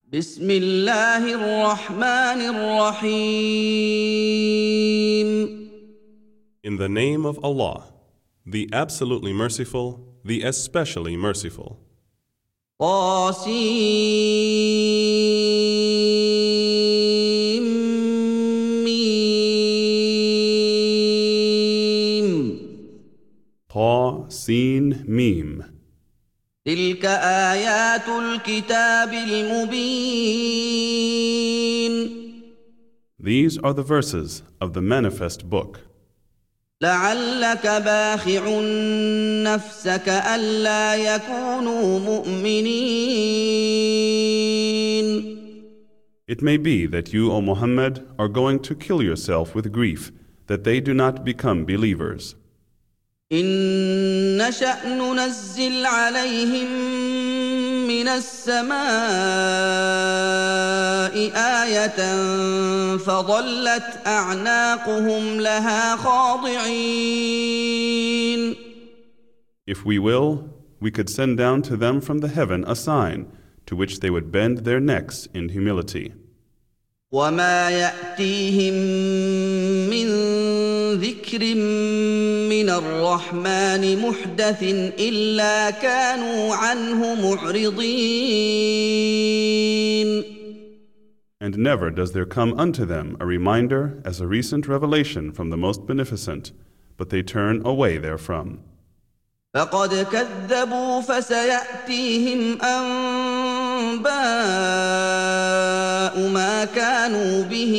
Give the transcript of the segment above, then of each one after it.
بسم الله الرحمن الرحيم. In the name of Allah, the absolutely merciful, the especially merciful. طاسيم. Ta, Sin, Mim. تلك آيات الكتاب المبين. These are the verses of the manifest book. لعلك باخع نفسك ألا يكونوا مؤمنين. It may be that you, O Muhammad, are going to kill yourself with grief that they do not become believers. إن نشأ ننزل عليهم من السماء آية فظلت أعناقهم لها خاضعين. If we will, we could send down to them from the heaven a sign to which they would bend their necks in humility. وما يأتيهم من ذكر من الرحمن محدث إلا كانوا عنه معرضين. And never does there come unto them a reminder as a recent revelation from the Most Beneficent, but they turn away therefrom. فقد كذبوا فسيأتيهم أنباء ما كانوا به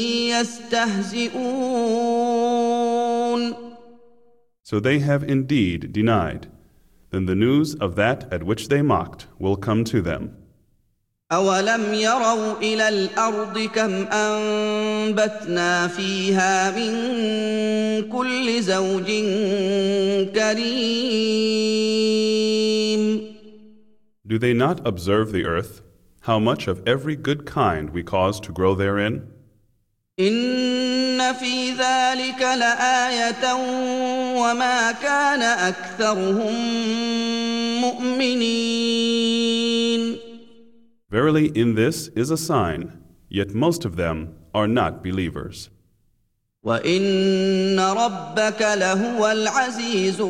يستهزئون. So they have indeed denied. Then the news of that at which they mocked will come to them. أولم يروا إلى الأرض كم أنبتنا فيها من كل زوج كريم. Do they not observe the earth, how much of every good kind we cause to grow therein? إن في ذلك لآية وما كان أكثرهم مؤمنين. Verily in this is a sign, yet most of them are not believers. وإن ربك لهو العزيز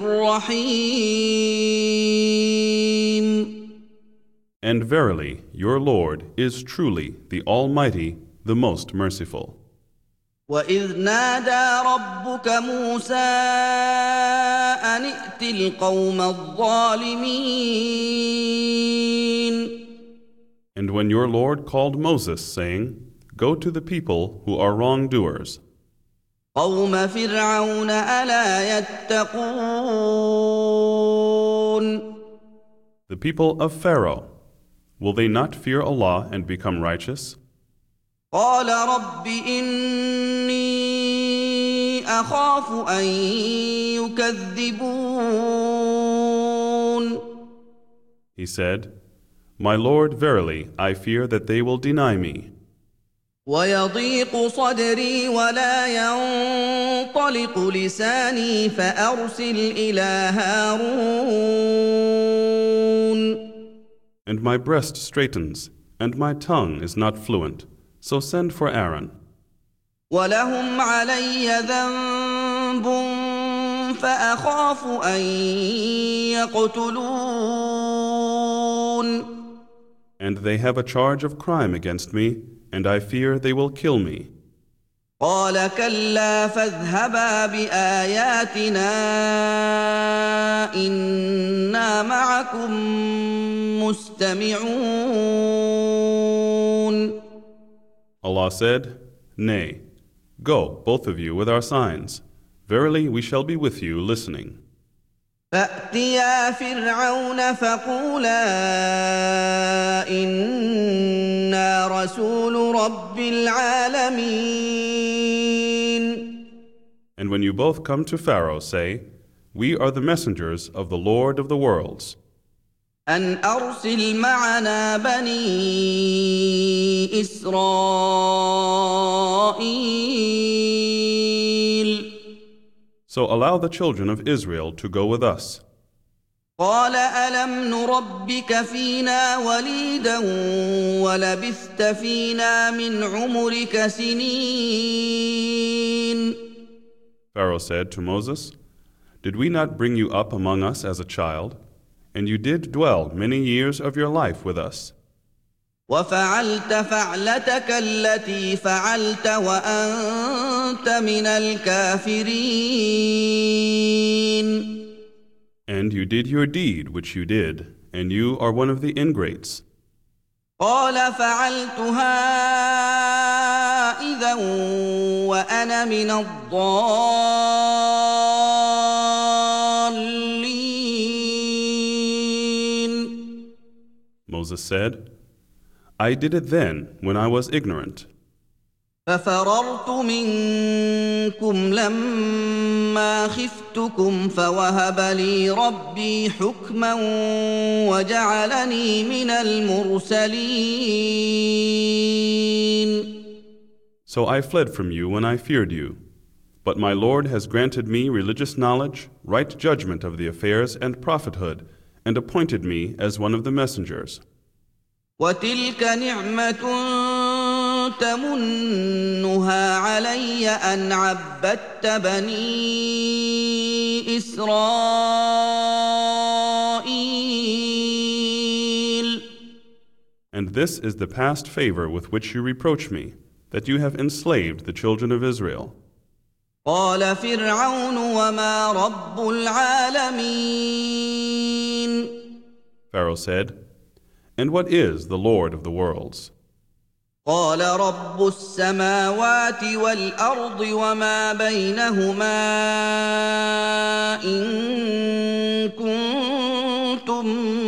الرحيم. And verily your Lord is truly the Almighty, the most merciful. وإذ نادى ربك موسى أن ائت القوم الظالمين. And when your Lord called Moses, saying, Go to the people who are wrongdoers, قوم فرعون ألا يتقون. the people of Pharaoh, will they not fear Allah and become righteous? قال رب إني أخاف أن يكذبون. He said, My Lord, verily, I fear that they will deny me. ويضيق صدري ولا ينطلق لساني فأرسل إلى هارون. And my breast straightens, and my tongue is not fluent, so send for Aaron. ولهم علي ذنب فأخاف أن يقتلون. And they have a charge of crime against me, and I fear they will kill me. قال كلا فاذهبا بآياتنا إنا معكم مستمعون. Allah said, Nay, go, both of you, with our signs. Verily, we shall be with you, listening. فأتيا فرعون فقولا إنا رسول رب العالمين. And when you both come to Pharaoh, say, We are the messengers of the Lord of the worlds. أن أرسل معنا بني إسرائيل. So allow the children of Israel to go with us. قال ألم نربك فينا وليدا ولبثت فينا من عمرك سنين. Pharaoh said to Moses, "Did we not bring you up among us as a child? And you did dwell many years of your life with us. وفعلت فعلتك التي فعلت وأنت من الكافرين. And you did your deed which you did, and you are one of the ingrates." قال فعلتها إذا وأنا من الضالين. Moses said, "I did it then when I was ignorant. ففررت منكم لما خفتكم فوهب لي ربي حكما وجعلني من المرسلين. So I fled from you when I feared you. But my Lord has granted me religious knowledge, right judgment of the affairs and prophethood, and appointed me as one of the messengers." وتلك نعمة تمنها علي أن عبدت بني إسرائيل. And this is the past favor with which you reproach me, that you have enslaved the children of Israel. قال فرعون وما رب العالمين. Pharaoh said, "And what is the Lord of the worlds?" قال رب السماوات والأرض وما بينهما إن كنتم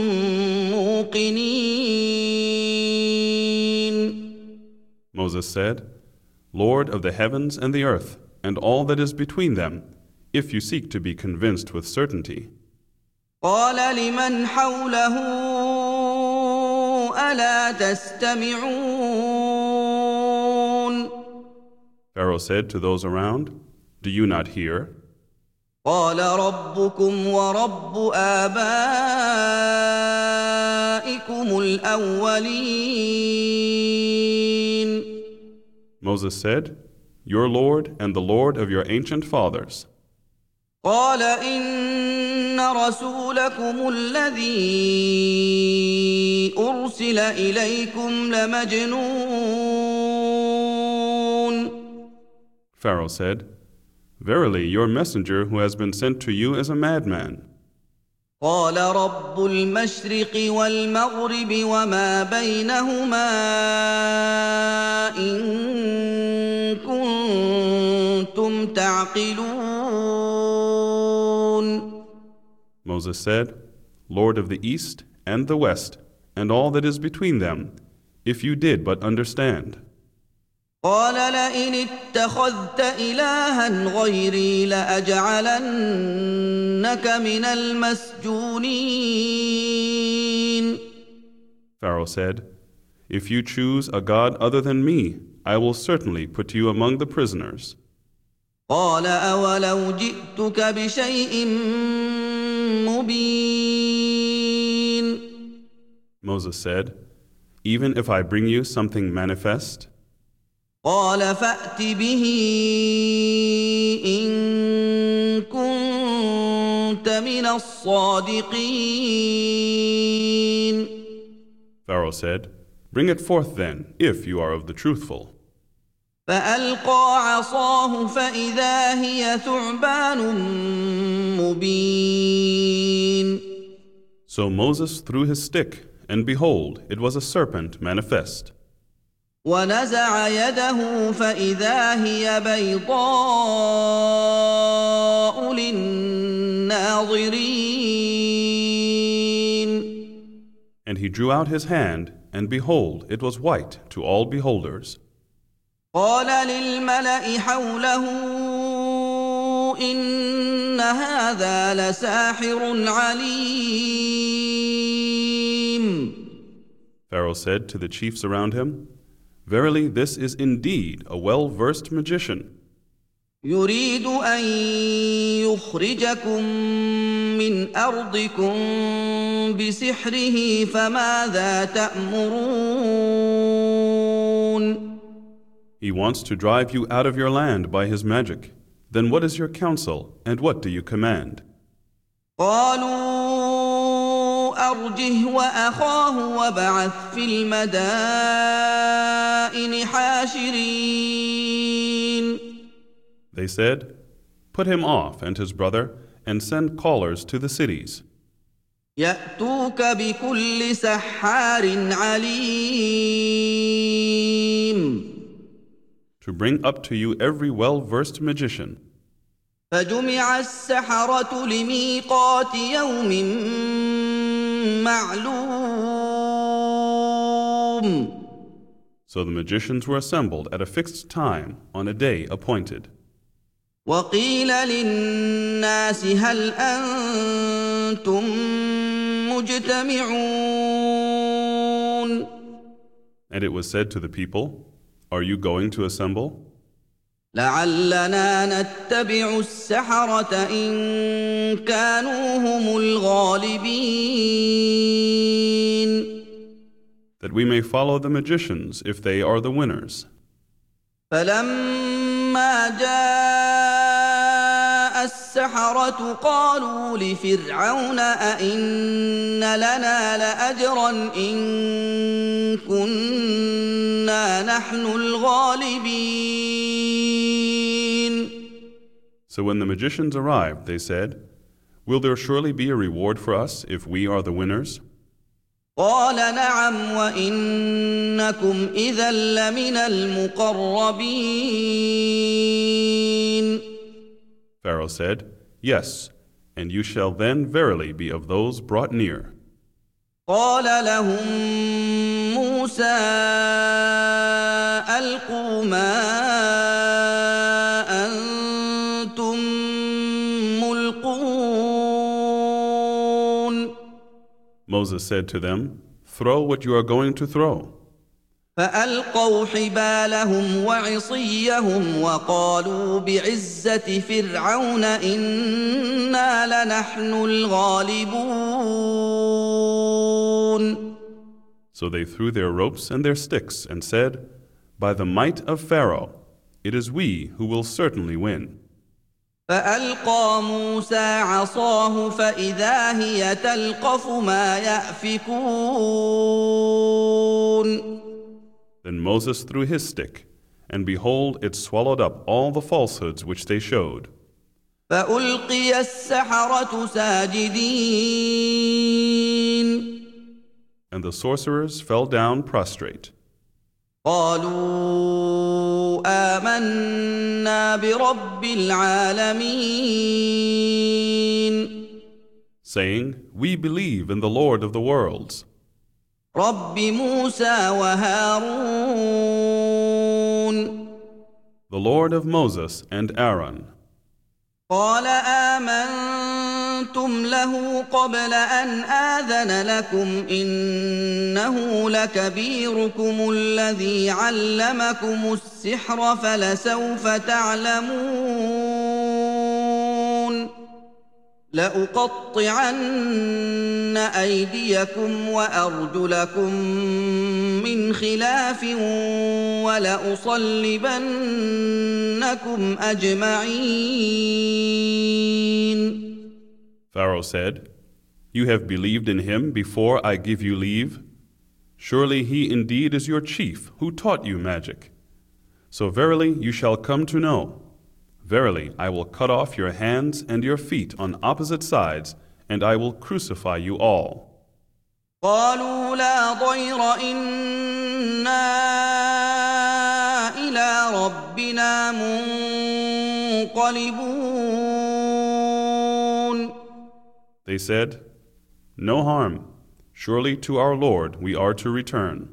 موقنين. Moses said, "Lord of the heavens and the earth, and all that is between them, if you seek to be convinced with certainty." قال لمن حوله ألا تستمعون. Pharaoh said to those around, "Do you not hear?" قال ربكم ورب آبائكم الأولين. Moses said, "Your Lord and the Lord of your ancient fathers." قال إن رسولكم الذي أرسل إليكم لمجنون. Pharaoh said, "Verily, your messenger who has been sent to you is a madman." قال رب المشرق والمغرب وما بينهما إن كنتم تعقلون. Moses said, "Lord of the east and the west, and all that is between them, if you did but understand." قال لئن اتخذت إلها غيري لأجعلنك من المسجونين. Pharaoh said, "If you choose a god other than me, I will certainly put you among the prisoners." قال أولو جئتك بشيء مبين. Moses said, "Even if I bring you something manifest?" قال فأت به إن كنت من الصادقين. Pharaoh said, "Bring it forth then, if you are of the truthful." فألقى عصاه فإذا هي ثعبان مبين. So Moses threw his stick, and behold, it was a serpent manifest. ونزع يده فإذا هي بيضاء للناظرين. And he drew out his hand, and behold, it was white to all beholders. قال للملأ حوله إن هذا لساحر عليم. Pharaoh said to the chiefs around him, "Verily, this is indeed a well-versed magician." يريد أن يخرجكم من أرضكم بسحره فماذا تأمرون He wants to drive you out of your land by his magic. Then what is your counsel, and what do you command? قالوا أرجه وأخاه وابعث في المدائن حاشرين They said, Put him off and his brother, and send callers to the cities, يأتوك بكل سحار عليم to bring up to you every well-versed magician. فجمع السحرة لميقات يوم معلوم So the magicians were assembled at a fixed time on a day appointed. وقيل للناس هل أنتم مجتمعون And it was said to the people, Are you going to assemble? لعلنا نتبع السحرة إن كانوا هم الغالبين That we may follow the magicians if they are the winners. فلما جاء السحرة قالوا لفرعون أئن لنا لأجرا إن كنا نحن الغالبين So when the magicians arrived, they said, Will there surely be a reward for us if we are the winners? قال نعم وإنكم إذا لمن المقربين Pharaoh said, Yes, and you shall then verily be of those brought near. قال لهم موسى ألقوا ما أنتم ملقون Moses said to them, Throw what you are going to throw. فألقوا حبالهم وعصيهم وقالوا بعزة فرعون إنا لنحن الغالبون So they threw their ropes and their sticks and said, By the might of Pharaoh, it is we who will certainly win. فألقى موسى عصاه فإذا هي تلقف ما يأفكون Then Moses threw his stick, and behold, it swallowed up all the falsehoods which they showed. فألقي السحرة ساجدين And the sorcerers fell down prostrate. قالوا آمنا برب العالمين Saying, We believe in the Lord of the worlds, رب موسى وهارون the Lord of Moses and Aaron. قال آمنتم له قبل أن آذن لكم إنه لكبيركم الذي علمكم السحر فلسوف تعلمون لأقطعن أيديكم وأرجلكم من خلاف ولأصلبنكم أجمعين Pharaoh said, You have believed in him before I give you leave? Surely he indeed is your chief who taught you magic. So verily you shall come to know. Verily, I will cut off your hands and your feet on opposite sides, and I will crucify you all. قالوا لا ضير إنا إلى ربنا منقلبون They said, No harm. Surely to our Lord we are to return.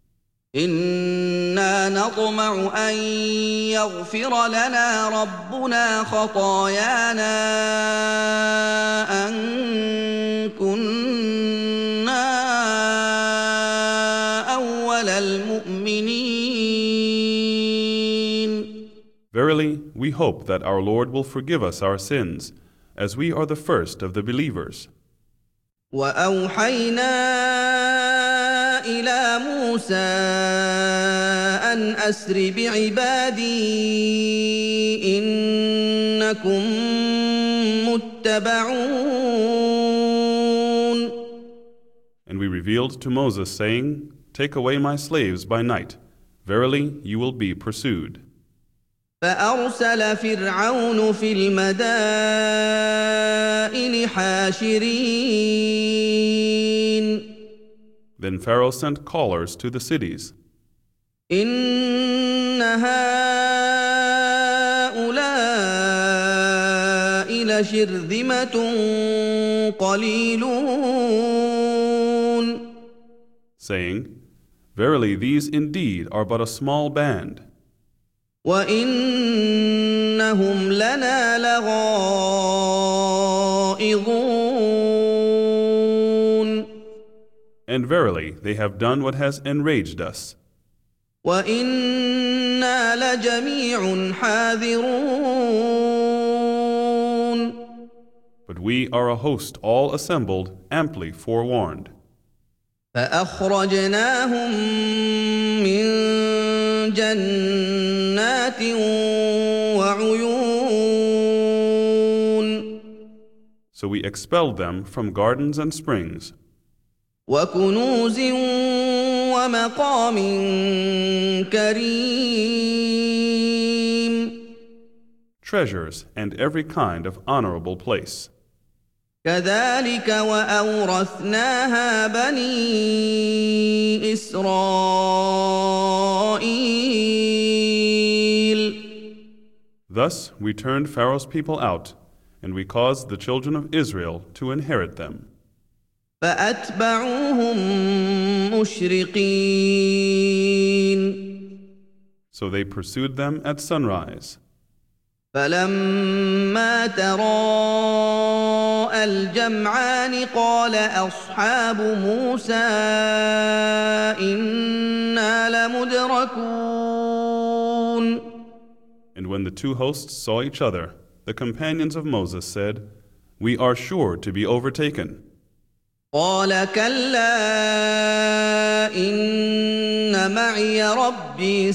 إنا نطمع أن يغفر لنا ربنا خطايانا أن كنا أول المؤمنين Verily, we hope that our Lord will forgive us our sins, as we are the first of the believers. وأوحينا إلى موسى أن أسر بعبادي إنكم متبعون. And we revealed to Moses, saying, Take away my slaves by night. Verily, you will be pursued. فأرسل فرعون في المدائن حاشرين. Then Pharaoh sent callers to the cities. إن هؤلاء لشرذمة قليلون. Saying, Verily, these indeed are but a small band. وَإِنَّهُمْ لَنَا لَغَائِظُونَ. And verily, they have done what has enraged us. وَإِنَّا لَجَمِيعٌ حَاذِرُونَ. But we are a host all assembled, amply forewarned. فأخرجناهم من جنات وعيون. So we expelled them from gardens and springs, وكنوز ومقام كريم. treasures, and every kind of honorable place. كذلك وأورثناها بني إسرائيل. Thus we turned Pharaoh's people out, and we caused the children of Israel to inherit them. فأتبعوهم مشرقين. So they pursued them at sunrise. فلما تراءى الجمعان قال أصحاب موسى إنا لمدركون. And when the two hosts saw each other, the companions of Moses said, We are sure to be overtaken. قال كلا إن معي ربي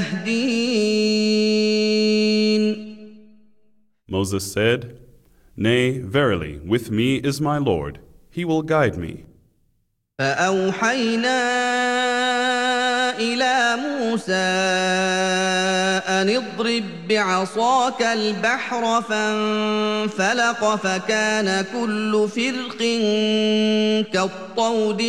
سيهدين. Moses said, Nay, verily, with me is my Lord. He will guide me. فأوحينا إلى موسى أن اضرب بعصاك البحر فانفلق فكان كل فرق كالطود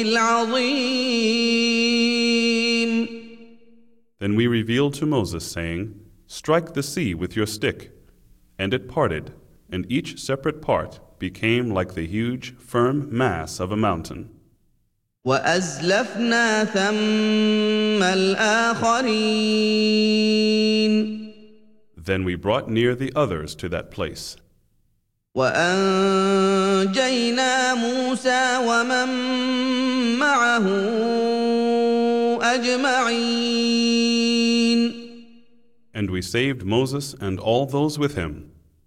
العظيم. Then we revealed to Moses, saying, Strike the sea with your stick. And it parted, and each separate part became like the huge, firm mass of a mountain. وأزلفنا ثم الآخرين. Then we brought near the others to that place. وأنجينا موسى ومن معه أجمعين. And we saved Moses and all those with him.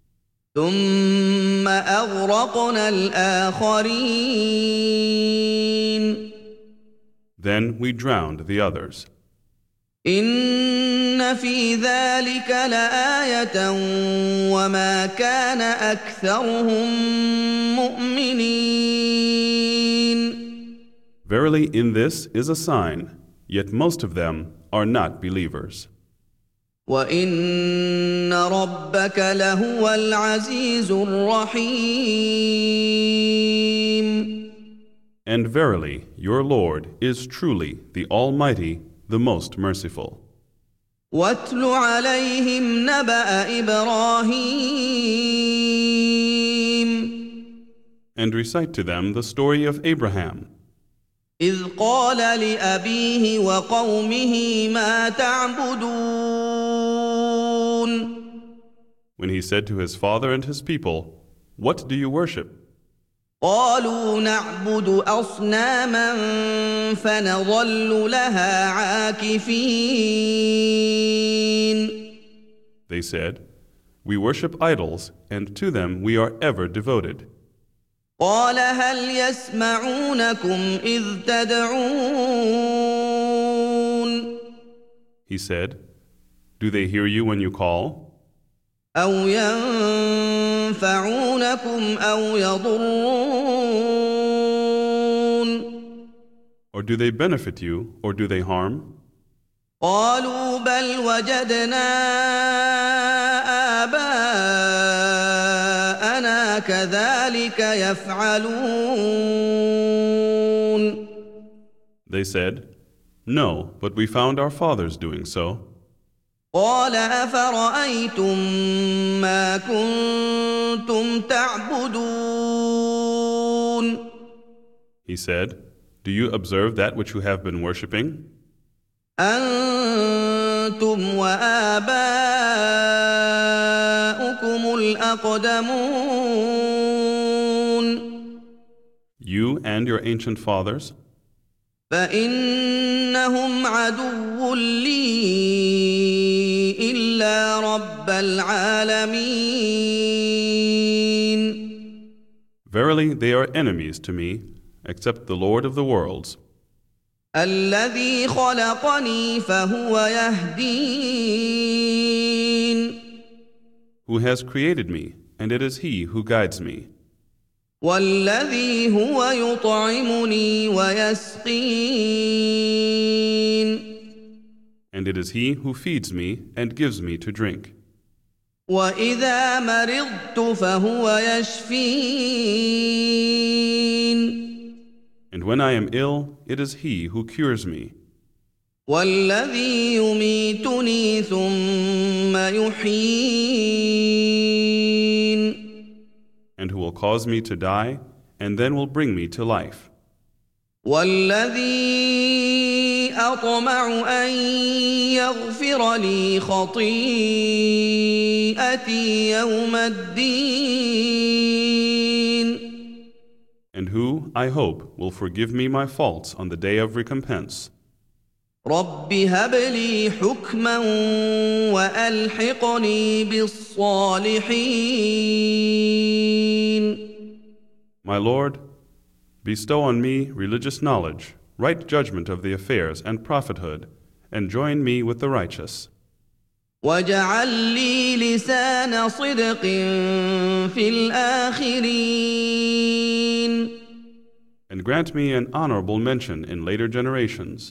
ثم أغرقنا الآخرين. Then we drowned the others. إن في ذلك لآية وما كان أكثرهم مؤمنين. Verily, in this is a sign, yet most of them are not believers. وإن ربك لهو العزيز الرحيم. And verily, your Lord is truly the Almighty, the most merciful. واتل عليهم نبأ إبراهيم. And recite to them the story of Abraham, إذ قال لأبيه وقومه ما تعبدون. when he said to his father and his people, What do you worship? قالوا نعبد أصناما فنظل لها عاكفين. They said, We worship idols, and to them we are ever devoted. قال هل يسمعونكم إذ تدعون He said, Do they hear you when you call? أو ينفعونكم أو يضرون Or do they benefit you, or do they harm? قالوا بل وجدنا آباءنا كذلك يفعلون They said, No, but we found our fathers doing so. قال أفرأيتم ما كنتم تعبدون He said, Do you observe that which you have been worshipping? أنتم وآباؤكم الأقدمون You and your ancient fathers? فإنهم عدو لي إلا رب العالمين Verily, they are enemies to me, except the Lord of the worlds, الذي خلقني فهو يهدين who has created me, and it is He who guides me, والذي هو يطعمني ويسقين and it is He who feeds me and gives me to drink. وإذا مرضت فهو يشفين And when I am ill, it is He who cures me, والذي يميتني ثم يحيين and who will cause me to die, and then will bring me to life, والذي أطمع أن يغفر لي خطيئتي يوم الدين and who, I hope, will forgive me my faults on the day of recompense. رب هب لي حكما وألحقني بالصالحين My Lord, bestow on me religious knowledge, right judgment of the affairs and prophethood, and join me with the righteous. واجعل لي لسان صدق في الآخرين And grant me an honorable mention in later generations.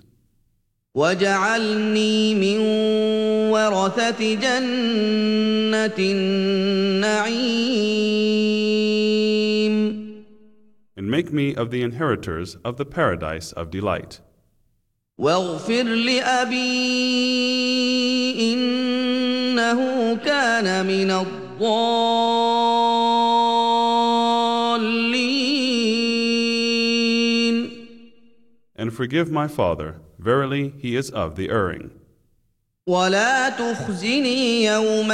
واجعلني من ورثة جنة النعيم And make me of the inheritors of the paradise of delight. واغفر لأبي إنه كان من الضالين And forgive my father, verily he is of the erring. ولا تخزني يوم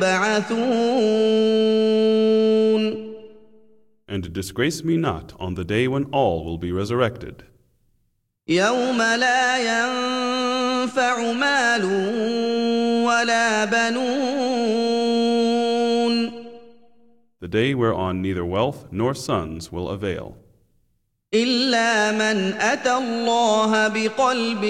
يبعثون And disgrace me not on the day when all will be resurrected, يوم لا ينفع مال ولا بنون the day whereon neither wealth nor sons will avail, إلا من أتى الله بقلب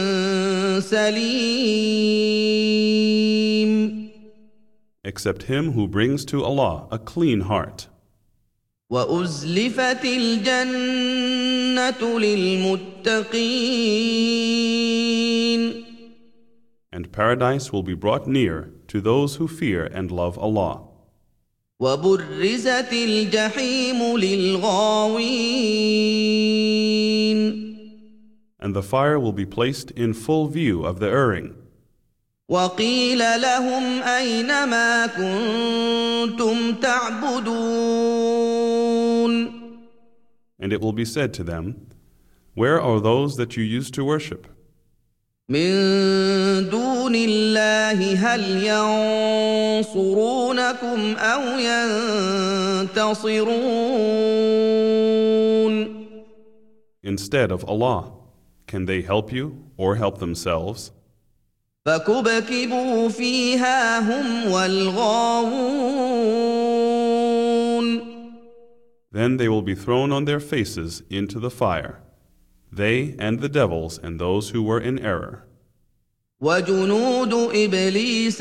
سليم except him who brings to Allah a clean heart. وأزلفت الجنة للمتقين And paradise will be brought near to those who fear and love Allah. وبرزت الجحيم للغاوين And the fire will be placed in full view of the erring. وقيل لهم أين ما كنتم تعبدون And it will be said to them, Where are those that you used to worship? من دون الله هل ينصرونكم أو ينتصرون Instead of Allah, can they help you or help themselves? فكبكبوا فيها هم والغاوون. Then they will be thrown on their faces into the fire, they and the devils and those who were in error. وجنود إبليس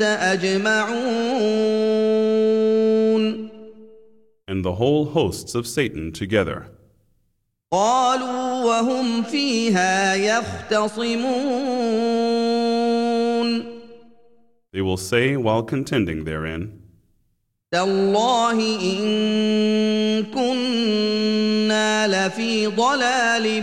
أجمعون. And the whole hosts of Satan together. قالوا وهم فيها يختصمون. They will say while contending therein, تالله إن كنا لفي ضلال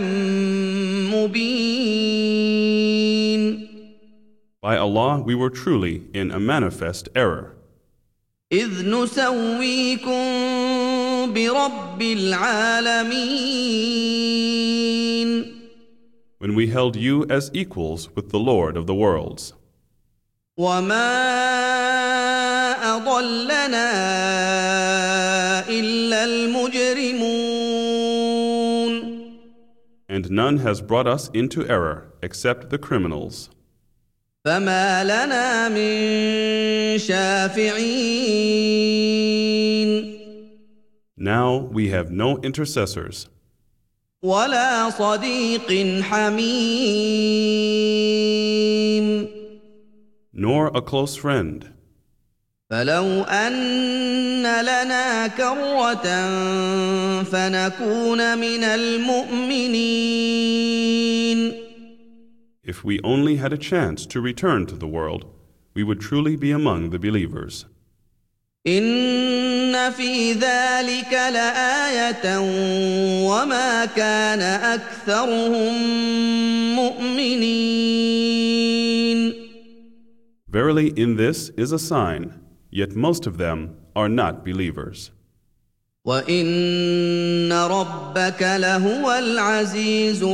مبين. By Allah, we were truly in a manifest error. إذ نسويكم برب العالمين. When we held you as equals with the Lord of the worlds. وما أضلنا إلا المجرمون. And none has brought us into error except the criminals. فما لنا من شافعين. Now we have no intercessors. ولا صديق حميم. Nor a close friend. فلو أن لنا كرة فنكون من المؤمنين. If we only had a chance to return to the world, we would truly be among the believers. إن في ذلك لآية وما كان أكثرهم مؤمنين. Verily, in this is a sign, yet most of them are not believers. وَإِنَّ رَبَّكَ لَهُوَ الْعَزِيزُ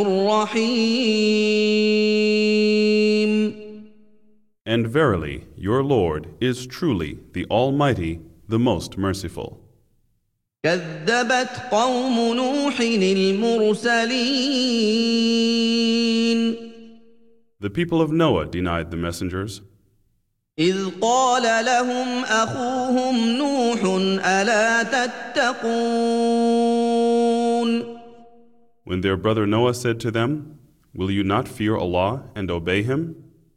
الرَّحِيمُ. And verily, your Lord is truly the Almighty, the most merciful. كَذَّبَتْ قَوْمُ نُوحٍ الْمُرْسَلِينَ. The people of Noah denied the messengers. إِذْ قَالَ لَهُمْ أَخُوهُمْ نُوحٌ أَلَا تَتَّقُونَ. When their brother Noah said to them, "Will you not fear Allah and obey Him?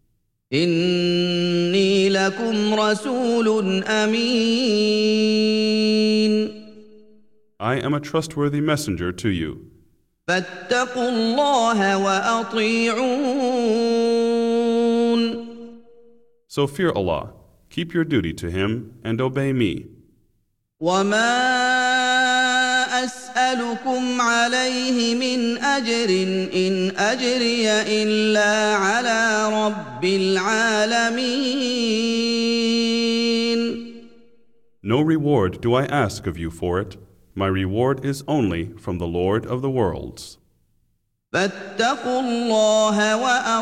إِنِّي لَكُمْ رَسُولٌ أَمِينٌ. I am a trustworthy messenger to you. فَاتَّقُوا اللَّهَ وَأَطِيعُونِ. So fear Allah, keep your duty to Him, and obey me. وَمَا أَسْأَلُكُمْ عَلَيْهِ مِنْ أَجْرٍ إِنْ أَجْرِيَ إِلَّا عَلَى رَبِّ الْعَالَمِينَ. No reward do I ask of you for it. My reward is only from the Lord of the worlds. فَاتَّقُوا اللَّهَ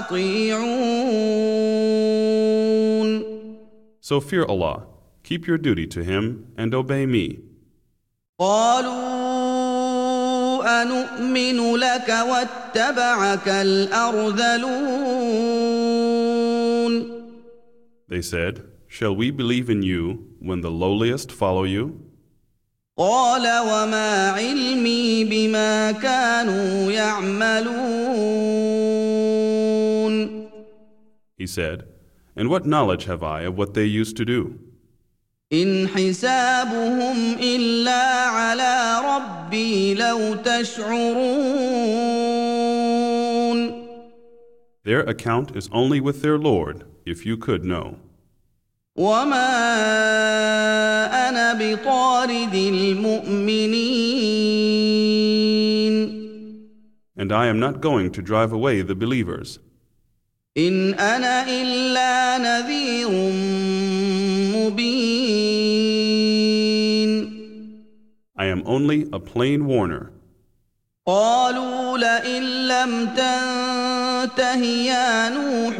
وَأَطِيعُونِ. So fear Allah, keep your duty to Him, and obey me. قالوا أنؤمن لك واتبعك الأرذلون. They said, "Shall we believe in you when the lowliest follow you?" قال وما علمي بما كانوا يعملون. He said, "And what knowledge have I of what they used to do? إن حسابهم إلا على ربي لو تشعرون. Their account is only with their Lord, if you could know. وما أنا بطارد المؤمنين. And I am not going to drive away the believers. إن أنا إلا نذير مبين. I am only a plain warner. قالوا لئن لم تنته يا نوح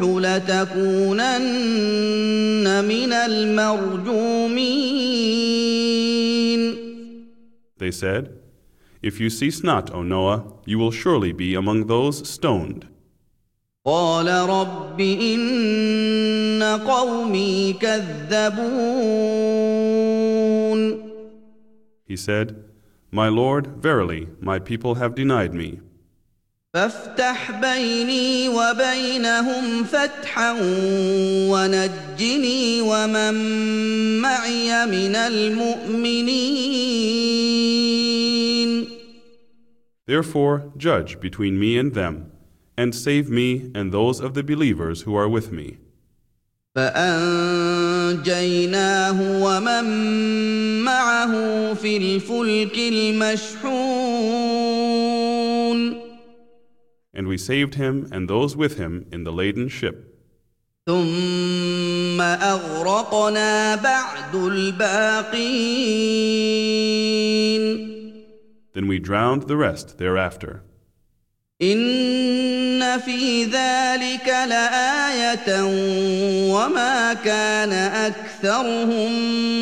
لتكونن من المرجومين. They said, "If you cease not, O Noah, you will surely be among those stoned." قال رب إن قومي كذبون. He said, My Lord, verily, my people have denied me. فافتح بيني وبينهم فتحا ونجني ومن معي من المؤمنين. Therefore, judge between me and them, and save me and those of the believers who are with me. فأنجيناه ومن معه في الفلك المشحون. And we saved him and those with him in the laden ship. ثم أغرقنا بعد الباقين. Then we drowned the rest thereafter. إن في ذلك لآية وما كان أكثرهم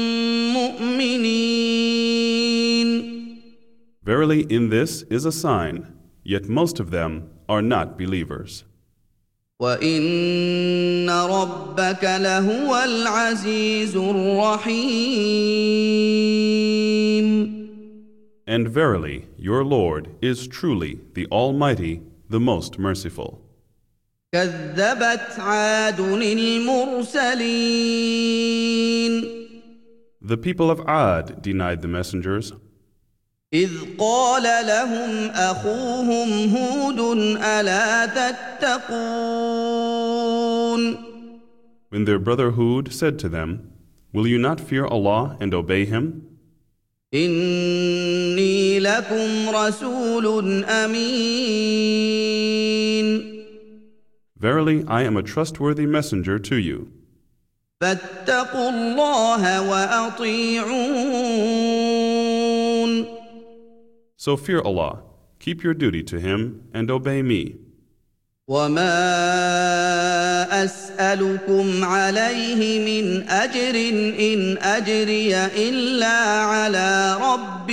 مؤمنين. Verily, in this is a sign, yet most of them are not believers. وإن ربك لهو العزيز الرحيم. And verily, your Lord is truly the Almighty, the most merciful. كذبت عاد المرسلين. The people of Ad denied the messengers, إذ قال لهم أخوهم هود ألا تتقون. when their brother Hud said to them, Will you not fear Allah and obey Him? إني لكم رسول أمين. Verily, I am a trustworthy messenger to you. فاتقوا الله وأطيعون. So fear Allah, keep your duty to Him, and obey me. وما أسألكم عليه من أجر إن أجري إلا على رب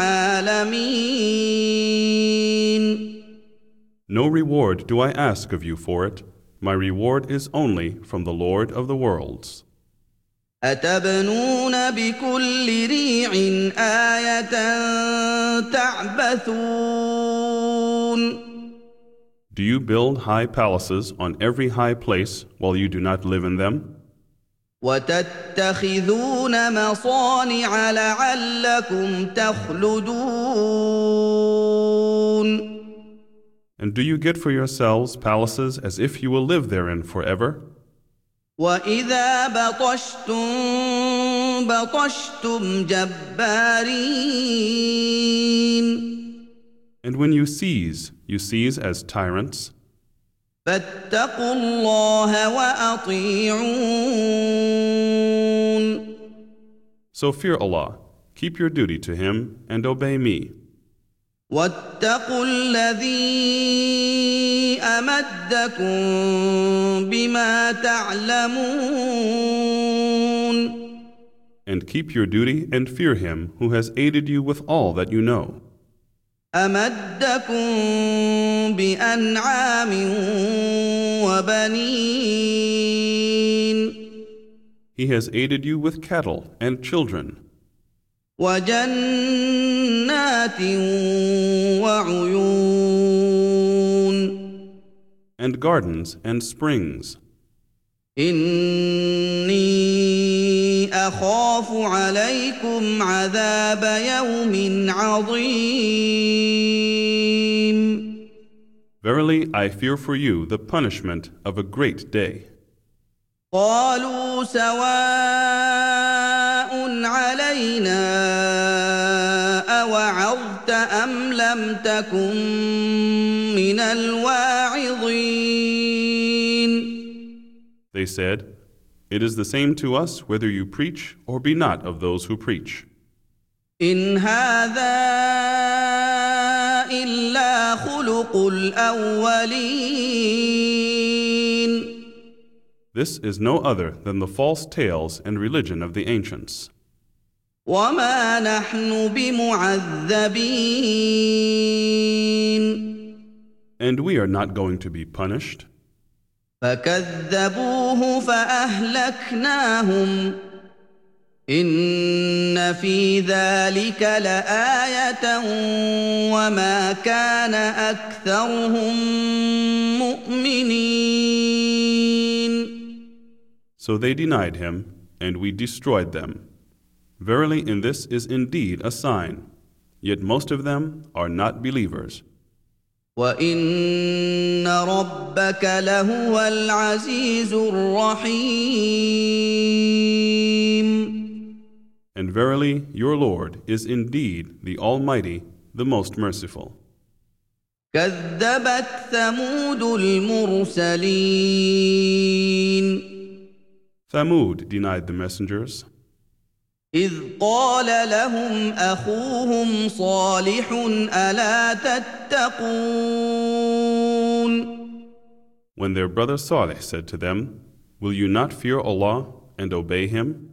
العالمين. No reward do I ask of you for it. My reward is only from the Lord of the worlds. أتبنون بكل ريع آية تعبثون. Do you build high palaces on every high place while you do not live in them? وتتخذون مصانع لعلكم تخلدون. And do you get for yourselves palaces as if you will live therein forever? وإذا بطشتم بطشتم جبارين. And when you seize as tyrants. فاتقوا الله وأطيعون. So fear Allah, keep your duty to Him, and obey me. واتقوا الذي أمدكم بما تعلمون. And keep your duty and fear Him who has aided you with all that you know. أمدكم بأنعام وبنين. He has aided you with cattle and children. وجنات وعيون. And gardens and springs. إني أخاف عليكم عذاب يوم عظيم. Verily, I fear for you the punishment of a great day. قالوا سواء علينا أوعظت أم لم تكن من الواعظين. They said, It is the same to us whether you preach or be not of those who preach. إن هذا إلا خلق الأولين. This is no other than the false tales and religion of the ancients. وما نحن بمعذبين. And we are not going to be punished. فكذبوه فأهلكناهم إن في ذلك لآية وما كان أكثرهم مؤمنين. So they denied him, and we destroyed them. Verily, in this is indeed a sign, yet most of them are not believers. وَإِنَّ رَبَّكَ لَهُوَ الْعَزِيزُ الرَّحِيمُ. And verily, your Lord is indeed the Almighty, the most merciful. كَذَّبَتْ ثَمُودُ الْمُرْسَلِينَ. Thamud denied the messengers, إِذْ قَالَ لَهُمْ أَخُوهُمْ صَالِحٌ أَلَا تَتَّقُونَ. when their brother Salih said to them, Will you not fear Allah and obey Him?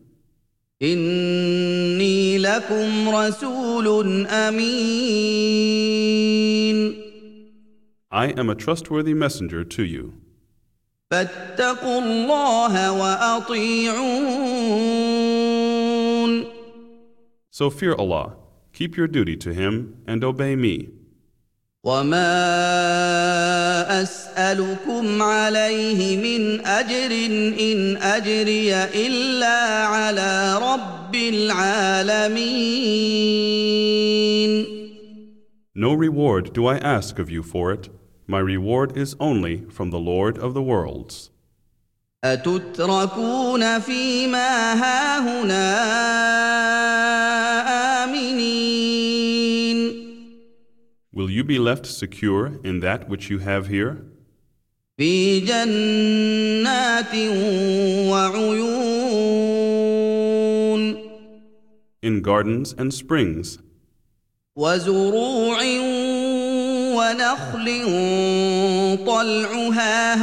إِنِّي لَكُمْ رَسُولٌ أَمِينٌ. I am a trustworthy messenger to you. فَاتَّقُوا اللَّهَ وَأَطِيعُونِ. So fear Allah, keep your duty to Him, and obey me. وَمَا أَسْأَلُكُمْ عَلَيْهِ مِنْ أَجْرٍ إِنْ أَجْرِيَ إِلَّا عَلَى رَبِّ الْعَالَمِينَ. No reward do I ask of you for it. My reward is only from the Lord of the worlds. أَتُتْرَكُونَ فِي مَا هَاهُنَا آمِنِينَ. Will you be left secure in that which you have here? فِي جَنَّاتٍ وَعُيُونٍ. In gardens and springs, وَزُرُوعٍ وَنَخْلٍ طَلْعُهَا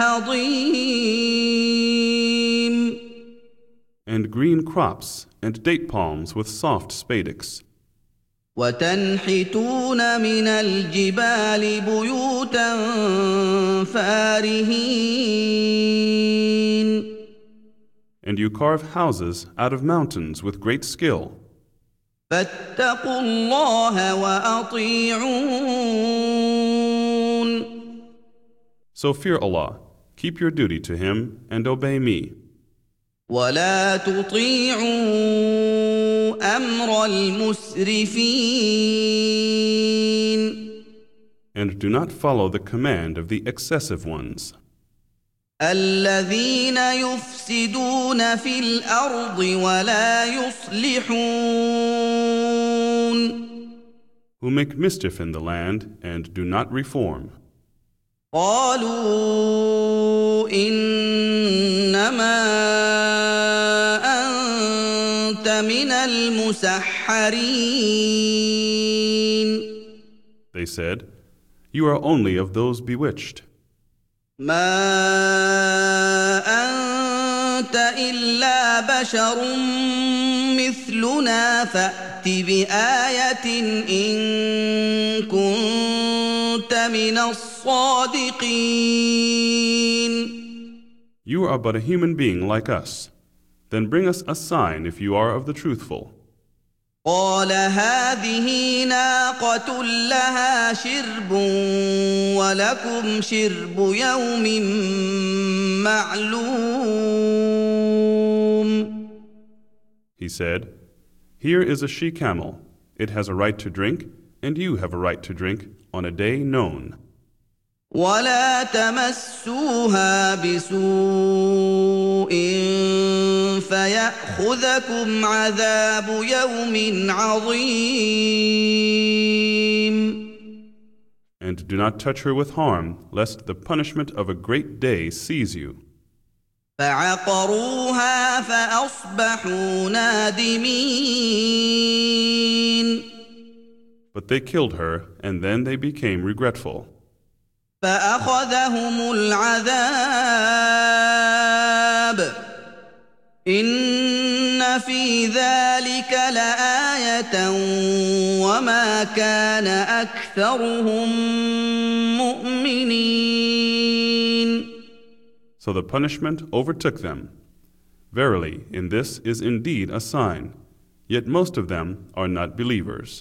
هَضِيمٌ. and green crops and date palms with soft spadix. وَتَنْحِتُونَ مِنَ الْجِبَالِ بُيُوتًا فَارِهِينَ. And you carve houses out of mountains with great skill. فَاتَّقُوا اللَّهَ وَأَطِيعُونِ. So fear Allah, keep your duty to Him, and obey me. وَلَا تُطِيعُوا أَمْرَ الْمُسْرِفِينَ. And do not follow the command of the excessive ones, الَّذِينَ يُفْسِدُونَ فِي الْأَرْضِ وَلَا يُصْلِحُونَ. who make mischief in the land and do not reform. قَالُوا إِنَّمَا أَنتَ مِنَ الْمُسَحَّرِينَ. They said, You are only of those bewitched. مَا أَنتَ إِلَّا بَشَرٌ مِثْلُنَا فَأْتِ بِآيَةٍ إِن كُنتَ مِنَ الصَّادِقِينَ. You are but a human being like us. Then bring us a sign if you are of the truthful. قال هذه ناقة لها شرب ولكم شرب يوم معلوم. He said, Here is a she-camel. It has a right to drink, and you have a right to drink on a day known. ولا تمسوها بسوء فيأخذكم عذاب يوم عظيم. And do not touch her with harm, lest the punishment of a great day seize you. فعقروها فأصبحوا نادمين. But they killed her, and then they became regretful. فأخذهم العذاب إن في ذلك لآية وما كان أكثرهم مؤمنين. So the punishment overtook them. Verily, in this is indeed a sign, yet most of them are not believers.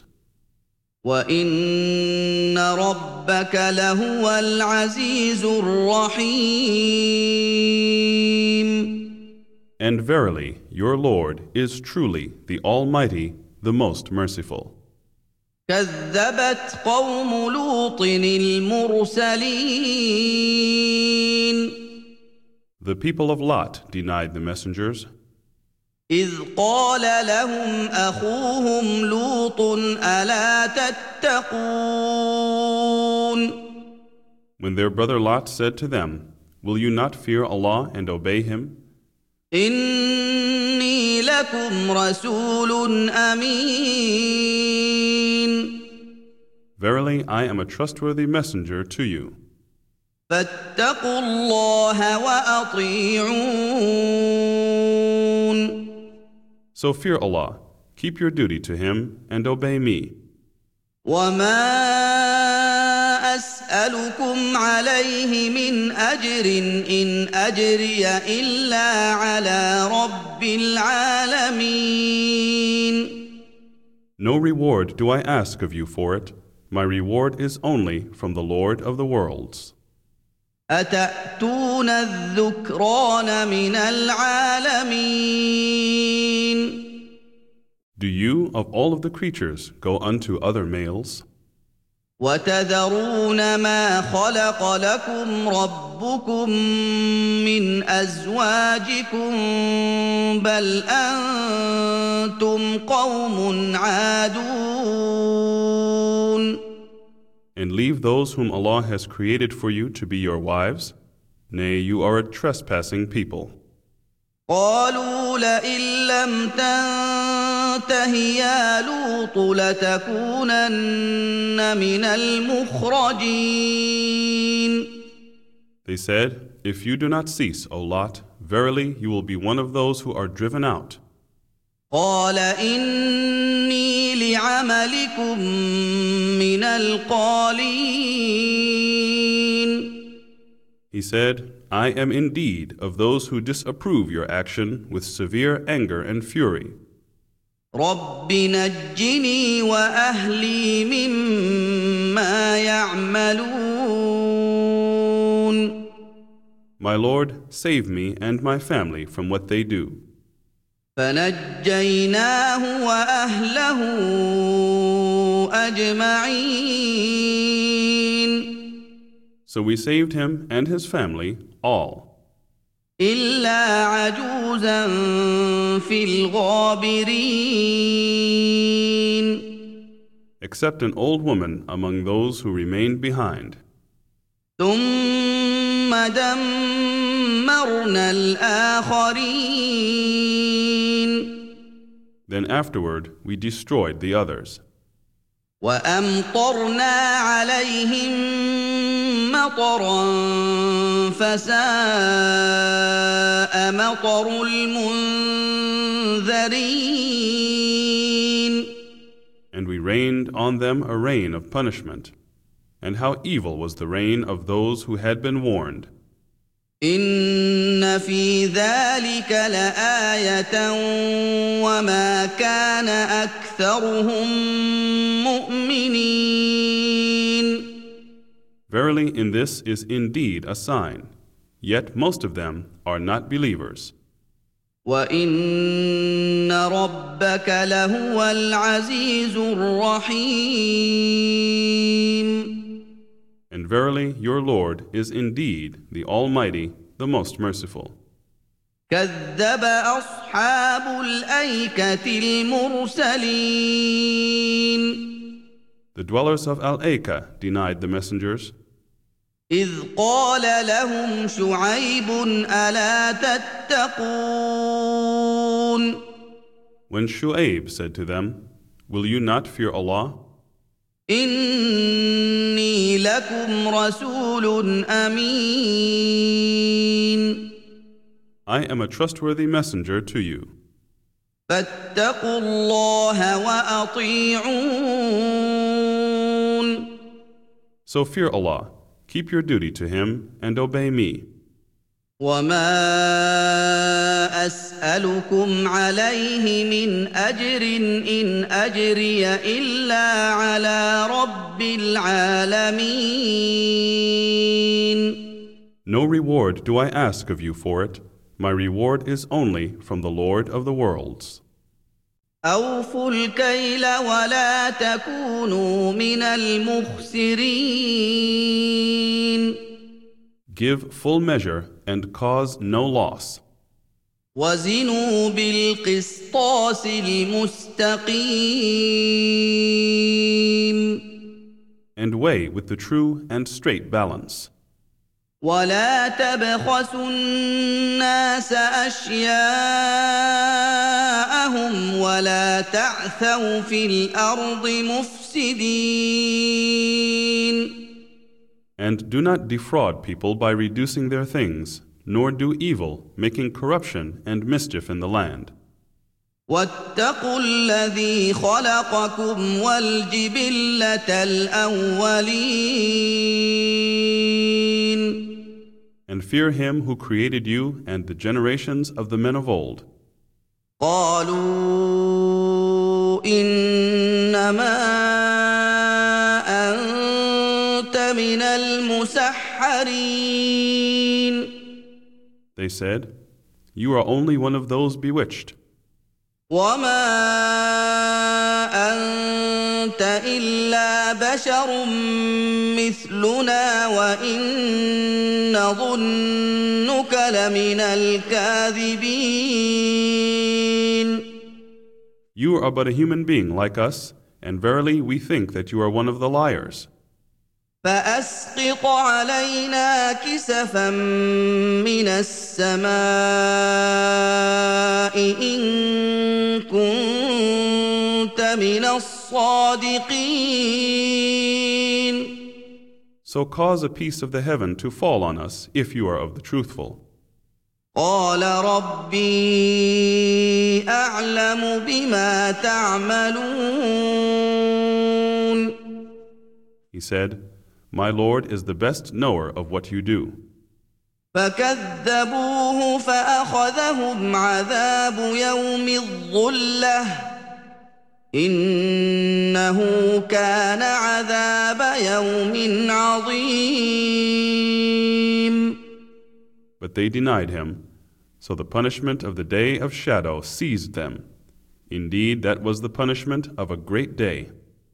وَإِنَّ رَبَّكَ لَهُوَ الْعَزِيزُ الرَّحِيمُ. And verily, your Lord is truly the Almighty, the most merciful. كَذَّبَتْ قَوْمُ لُوطٍ الْمُرْسَلِينَ. The people of Lot denied the messengers. إِذْ قَالَ لَهُمْ أَخُوهُمْ لُوطٌ أَلَا تَتَّقُونَ. When their brother Lot said to them, Will you not fear Allah and obey Him? إِنِّي لَكُمْ رَسُولٌ أَمِينٌ. Verily, I am a trustworthy messenger to you. فَاتَّقُوا اللَّهَ وَأَطِيعُونِ. So fear Allah, keep your duty to Him, and obey me. وَمَا أَسْأَلُكُمْ عَلَيْهِ مِنْ أَجْرٍ إِنْ أَجْرِيَ إِلَّا عَلَى رَبِّ الْعَالَمِينَ. No reward do I ask of you for it. My reward is only from the Lord of the worlds. أَتَأْتُونَ الذُّكْرَانَ مِنَ الْعَالَمِينَ. Do you, of all of the creatures, go unto other males? وَتَذَرُونَ مَا خَلَقَ لَكُمْ رَبُّكُم مِّنْ أَزْوَاجِكُم بَلْ أَنتُمْ قَوْمٌ عَادُونَ. And leave those whom Allah has created for you to be your wives? Nay, you are a trespassing people. قَالُوا لَئِن لَّمْ تَنتَهِ يَا لُوطُ لَتَكُونَنَّ مِنَ الْمُخْرَجِينَ. They said, If you do not cease, O Lot, verily you will be one of those who are driven out. قَالَ إِنِّي لِعَمَلِكُم مِّنَ الْقَالِينَ. He said, I am indeed of those who disapprove your action with severe anger and fury. رَبِّ نَجِّنِي وَأَهْلِي مِمَّا يَعْمَلُونَ. My Lord, save me and my family from what they do. فَنَجَّيْنَاهُ وَأَهْلَهُ أَجْمَعِينَ. So we saved him and his family, all. إِلَّا عَجُوزًا فِي الْغَابِرِينَ. Except an old woman among those who remained behind. ثُمَّ دَمَّرْنَا الْآخَرِينَ. Then afterward we destroyed the others. وَأَمْطَرْنَا عَلَيْهِم مَّطَرًا فَسَاءَ مَطَرُ الْمُنذَرِينَ. And we rained on them a rain of punishment. And how evil was the rain of those who had been warned. إِنَّ فِي ذَلِكَ لَآيَةً وَمَا كَانَ أَكْثَرُهُم مُّؤْمِنِينَ. Verily, in this is indeed a sign, yet most of them are not believers. وَإِنَّ رَبَّكَ لَهُوَ الْعَزِيزُ الرَّحِيمُ. And verily, your Lord is indeed the Almighty, the most merciful. كَذَّبَ أَصْحَابُ الْأَيْكَةِ الْمُرْسَلِينَ. The dwellers of Al-Aika denied the messengers. إِذْ قَالَ لَهُمْ شُعَيْبٌ أَلَا تَتَّقُونَ. When Shu'aib said to them, Will you not fear Allah? إِنِّي لَكُمْ رَسُولٌ أَمِينٌ. I am a trustworthy messenger to you. فَاتَّقُوا اللَّهَ وَأَطِيعُونِ. So fear Allah, keep your duty to Him, and obey me. وما أسألكم عليه من أجر إن أجري إلا على رب العالمين. No reward do I ask of you for it. My reward is only from the Lord of the worlds. أوفوا الكيل ولا تكونوا من المخسرين. Give full measure and cause no loss. وزنوا بالقسطاس المستقيم. And weigh with the true and straight balance. ولا تبخسوا الناس أشياءهم ولا تعثوا في الأرض مفسدين. And do not defraud people by reducing their things, nor do evil, making corruption and mischief in the land. واتقوا الذي خلقكم والجبلة الأولين. And fear him who created you and the generations of the men of old. قالوا إنما أنت من المسحرين. They said, You are only one of those bewitched. وما أنت إلا بشر مثلنا وإن نظنك لمن الكاذبين. You are but a human being like us, and verily we think that you are one of the liars. فأسقط علينا كسفا من السماء إن كنت من الصادقين. So cause a piece of the heaven to fall on us if you are of the truthful. قال ربي أعلم بما تعملون. He said, My Lord is the best knower of what you do. فكذبوه فأخذهم عذاب يوم الظلة إنه كان عذاب يوم عظيم. But they denied him, so the punishment of the day of shadow seized them. Indeed, that was the punishment of a great day.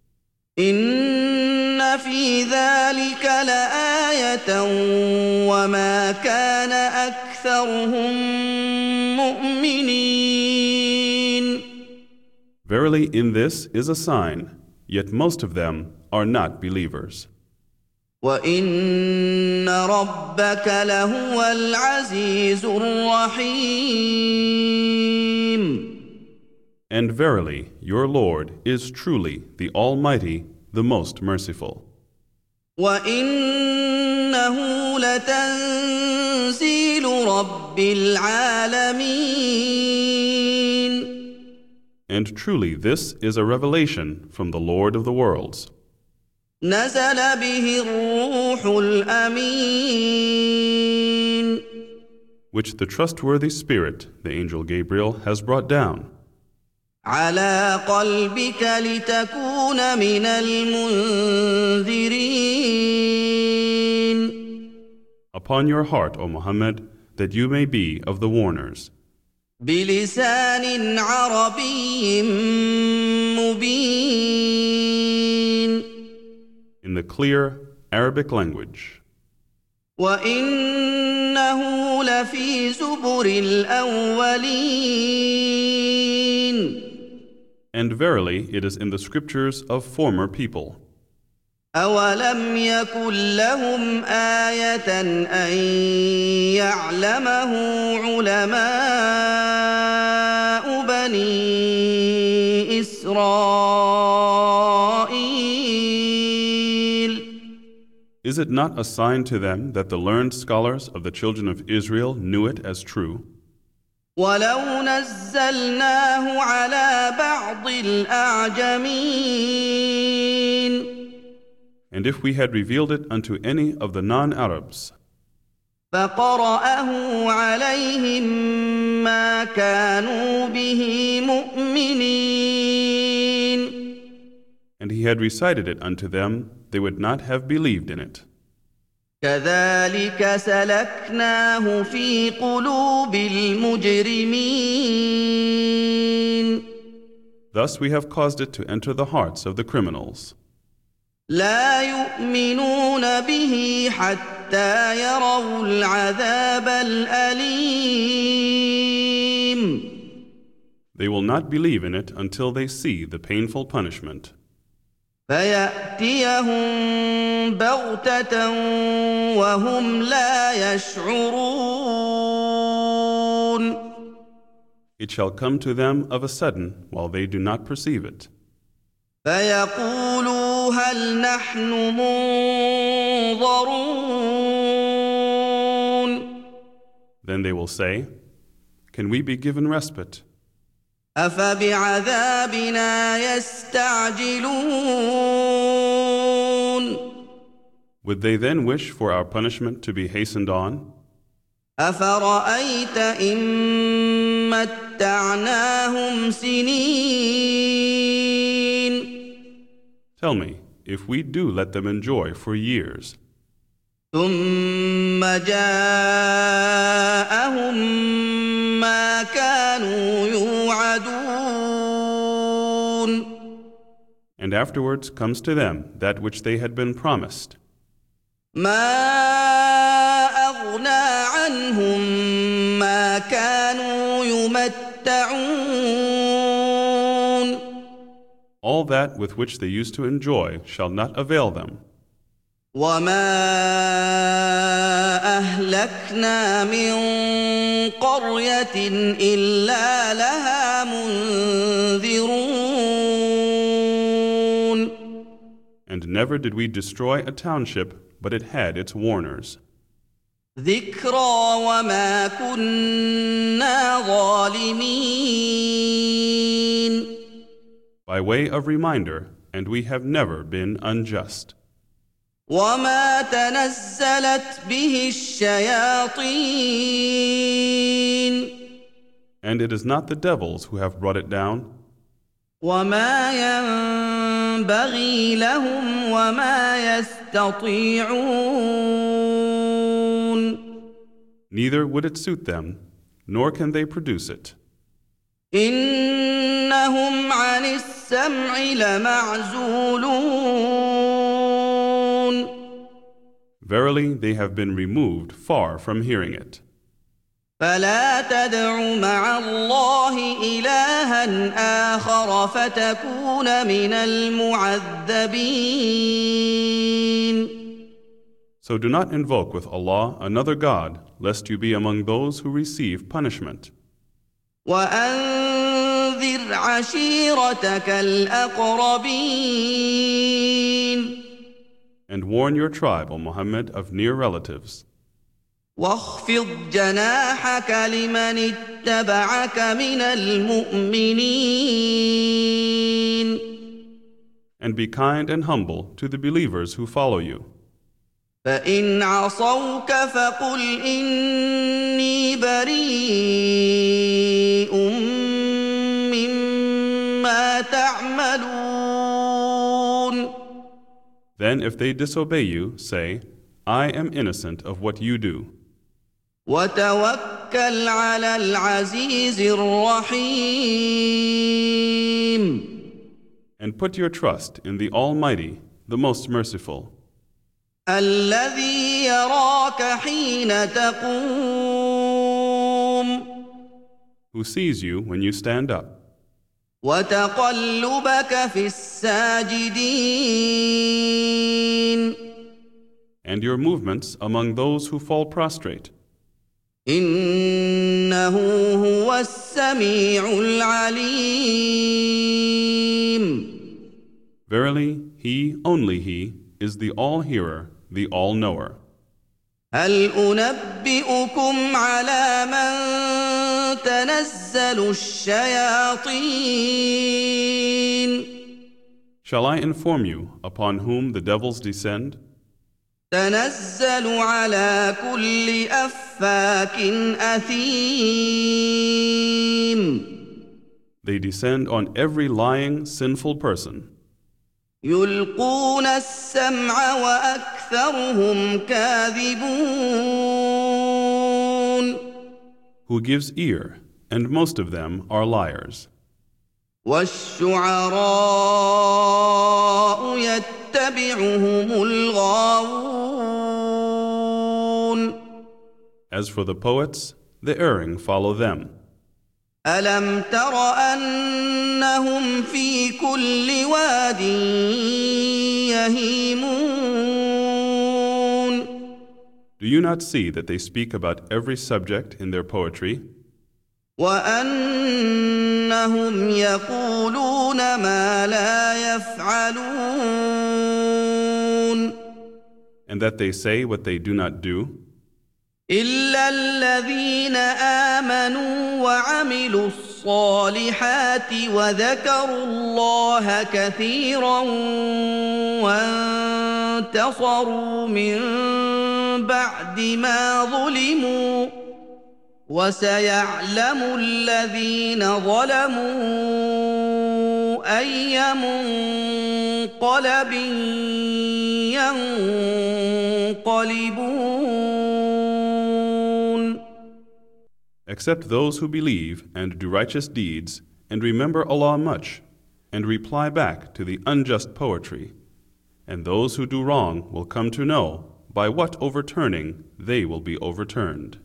إن في ذلك لآية وما كان أكثرهم مؤمنين. Verily, in this is a sign, yet most of them are not believers. وإن ربك لهو العزيز الرحيم. And verily, your Lord is truly the Almighty, the most merciful. وإنه لتنزيل رب العالمين. And truly, this is a revelation from the Lord of the worlds. نزل به الروح الأمين. Which the trustworthy Spirit, the angel Gabriel, has brought down. على قلبك لتكون من المنذرين. Upon your heart, O Muhammad, that you may be of the warners. بلسان عربي مبين. In the clear Arabic language. وإنه لفي زبر الأولين. And verily, it is in the scriptures of former people. أولم يكن لهم آية أن يعلمه علماء بني إسرائيل. Is it not a sign to them that the learned scholars of the children of Israel knew it as true? ولو نزلناه على بعض الأعجمين. And if we had revealed it unto any of the non-Arabs, فقرأه عليهم ما كانوا به مؤمنين. And he had recited it unto them, they would not have believed in it. كذلك سلكناه في قلوب المجرمين. Thus we have caused it to enter the hearts of the criminals. لا يؤمنون به حتى يروا العذاب الأليم. They will not believe in it until they see the painful punishment. فيأتيهم بغتة وهم لا يشعرون. It shall come to them of a sudden while they do not perceive it. فيقولوا هل نحن منظرون. Then they will say, can we be given respite? أفبعذابنا يستعجلون. Would they then wish for our punishment to be hastened on? أفرأيت إن متعناهم سنين. Tell me, if we do let them enjoy for years, ثم جاءهم ما كانوا يوعدون. and afterwards comes to them that which they had been promised, ما أغنى عنهم ما كانوا يمتعون. all that with which they used to enjoy shall not avail them. وما أهلكنا من قرية إلا لها منذرون. And never did we destroy a township, but it had its warners. ذكرى وما كنا ظالمين. By way of reminder, and we have never been unjust. وما تنزلت به الشياطين. And it is not the devils who have brought it down, وما ينبغي لهم وما يستطيعون. neither would it suit them, nor can they produce it. إنهم عن السمع لمعزولون. Verily, they have been removed far from hearing it. فلا تدع مع الله إلها آخر فتكون من المعذبين. So do not invoke with Allah another God, lest you be among those who receive punishment. وأنذر عشيرتك الأقربين. And warn your tribe, O Muhammad, of near relatives. واخفض جناحك لمن اتبعك من المؤمنين. And be kind and humble to the believers who follow you. فإن عصوك فقل إني بريء مما تعملون. Then if they disobey you, say, I am innocent of what you do. وتوكل على العزيز الرحيم. And put your trust in the Almighty, the Most Merciful, الذي يراك حين تقوم. who sees you when you stand up, وتقلبك في الساجدين. and your movements among those who fall prostrate. إنه هو السميع العليم. Verily, He, only He, is the All-Hearer, the All-Knower. هل أنبئكم على من تنزل الشياطين. Shall I inform you upon whom the devils descend? تنزل على كل أفاك أثيم They descend on every lying, sinful person, يلقون السمع وأكثرهم كاذبون who gives ear, and most of them are liars. والشعراء يتبعهم الغاوون As for the poets, the erring follow them. ألم تر أنهم في كل واد يهيمون Do you not see that they speak about every subject in their poetry, وأنهم يقولون ما لا يفعلون and that they say what they do not do? إلا الذين آمنوا وعملوا الصالحات وذكروا الله كثيرا وانتصروا من بعد ما ظلموا وسيعلم الذين ظلموا أي منقلب ينقلبون Except those who believe and do righteous deeds and remember Allah much and reply back to the unjust poetry, and those who do wrong will come to know by what overturning they will be overturned.